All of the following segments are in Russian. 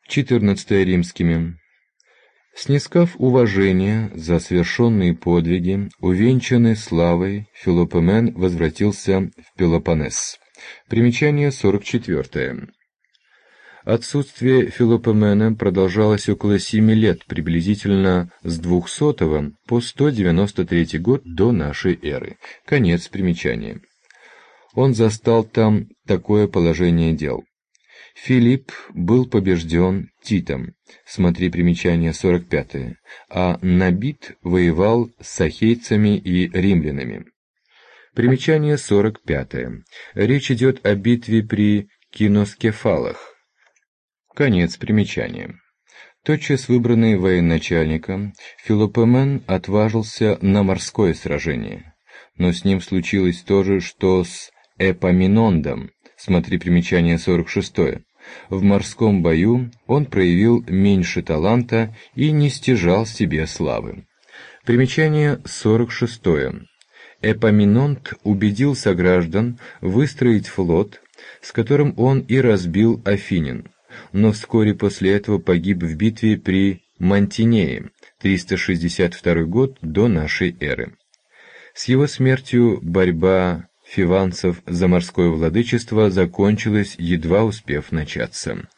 14 римскими. Снискав уважение за совершенные подвиги, увенчанный славой, Филопомен возвратился в Пелопоннес. Примечание 44. Отсутствие Филопомена продолжалось около 7 лет, приблизительно с 200 по 193 год до нашей эры. Конец примечания. Он застал там такое положение дел. Филипп был побежден Титом, смотри примечание 45, а Набит воевал с ахейцами и римлянами. Примечание 45. Речь идет о битве при Киноскефалах. Конец примечания. Тотчас выбранный военачальником, Филопомен отважился на морское сражение. Но с ним случилось то же, что с Эпаминондом, смотри примечание 46. В морском бою он проявил меньше таланта и не стяжал себе славы. Примечание 46. Эпаминонд убедил сограждан выстроить флот, с которым он и разбил Афинин, но вскоре после этого погиб в битве при Мантинее, 362 год до нашей эры. С его смертью борьба фиванцев за морское владычество закончилась, едва успев начаться.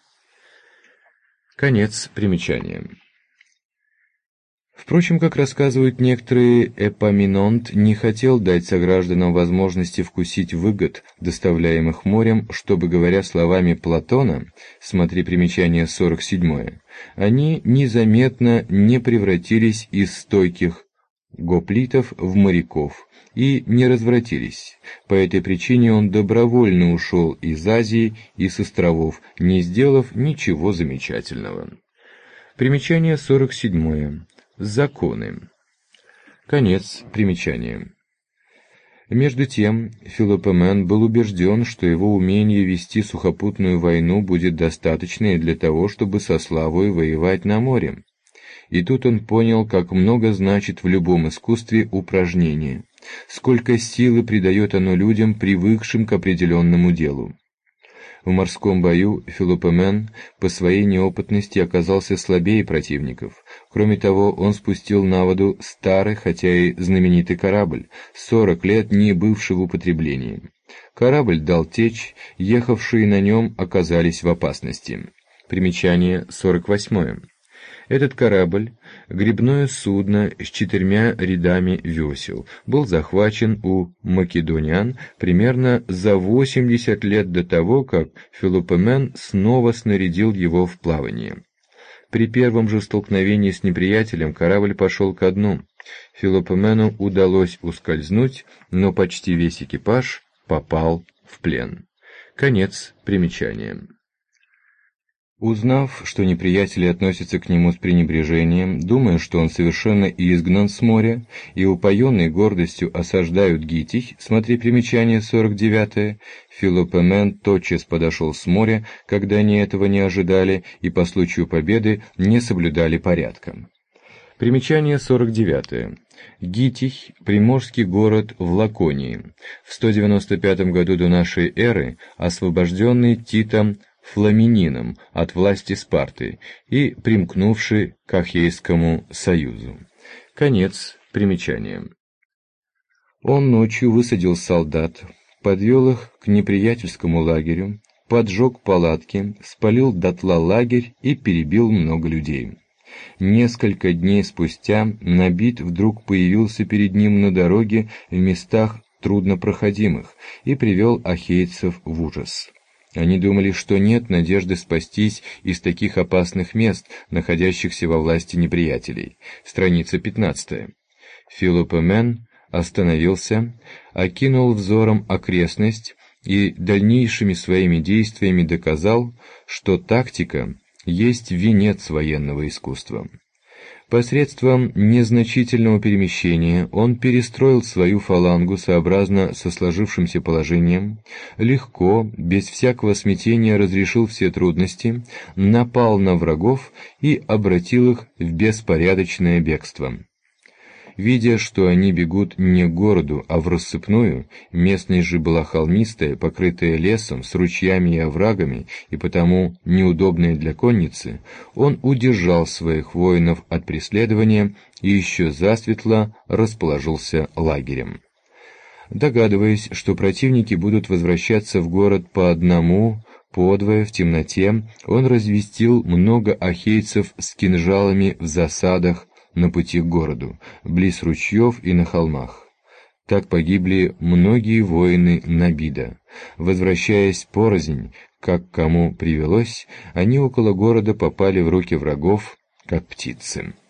Конец примечания. Впрочем, как рассказывают некоторые, Эпаминонд не хотел дать согражданам возможности вкусить выгод, доставляемых морем, чтобы, говоря словами Платона, смотри примечание 47, они незаметно не превратились из стойких гоплитов в моряков и не развратились. По этой причине он добровольно ушел из Азии и с островов, не сделав ничего замечательного. Примечание 47. Законы. Конец примечания. Между тем, Филопомен был убежден, что его умение вести сухопутную войну будет достаточно для того, чтобы со славой воевать на море. И тут он понял, как много значит в любом искусстве упражнение, сколько силы придает оно людям, привыкшим к определенному делу. В морском бою Филопомен по своей неопытности оказался слабее противников. Кроме того, он спустил на воду старый, хотя и знаменитый корабль, 40 лет не бывший в употреблении. Корабль дал течь, ехавшие на нем оказались в опасности. Примечание 48. Этот корабль, гребное судно с 4 рядами весел, был захвачен у македонян примерно за 80 лет до того, как Филопомен снова снарядил его в плавание. При первом же столкновении с неприятелем корабль пошел ко дну. Филопомену удалось ускользнуть, но почти весь экипаж попал в плен. Конец примечания. Узнав, что неприятели относятся к нему с пренебрежением, думая, что он совершенно изгнан с моря, и упоенный гордостью осаждают Гитих, смотри примечание 49, Филопомен тотчас подошел с моря, когда они этого не ожидали и по случаю победы не соблюдали порядка. Примечание 49. Гитих – приморский город в Лаконии, в 195 году до нашей эры освобожденный Титом Фламинином от власти Спарты и примкнувший к Ахейскому союзу. Конец примечания. Он ночью высадил солдат, подвел их к неприятельскому лагерю, поджег палатки, спалил дотла лагерь и перебил много людей. Несколько дней спустя Набит вдруг появился перед ним на дороге в местах труднопроходимых и привел ахейцев в ужас. Они думали, что нет надежды спастись из таких опасных мест, находящихся во власти неприятелей. Страница 15. Филопомен остановился, окинул взором окрестность и дальнейшими своими действиями доказал, что тактика есть венец военного искусства. Посредством незначительного перемещения он перестроил свою фалангу сообразно со сложившимся положением, легко, без всякого смятения разрешил все трудности, напал на врагов и обратил их в беспорядочное бегство. Видя, что они бегут не к городу, а в рассыпную, местность же была холмистая, покрытая лесом, с ручьями и оврагами, и потому неудобная для конницы, он удержал своих воинов от преследования и еще засветло расположился лагерем. Догадываясь, что противники будут возвращаться в город по одному, подвое, в темноте, он развестил много ахейцев с кинжалами в засадах на пути к городу, близ ручьев и на холмах. Так погибли многие воины Набида. Возвращаясь порознь, как кому привелось, они около города попали в руки врагов, как птицы.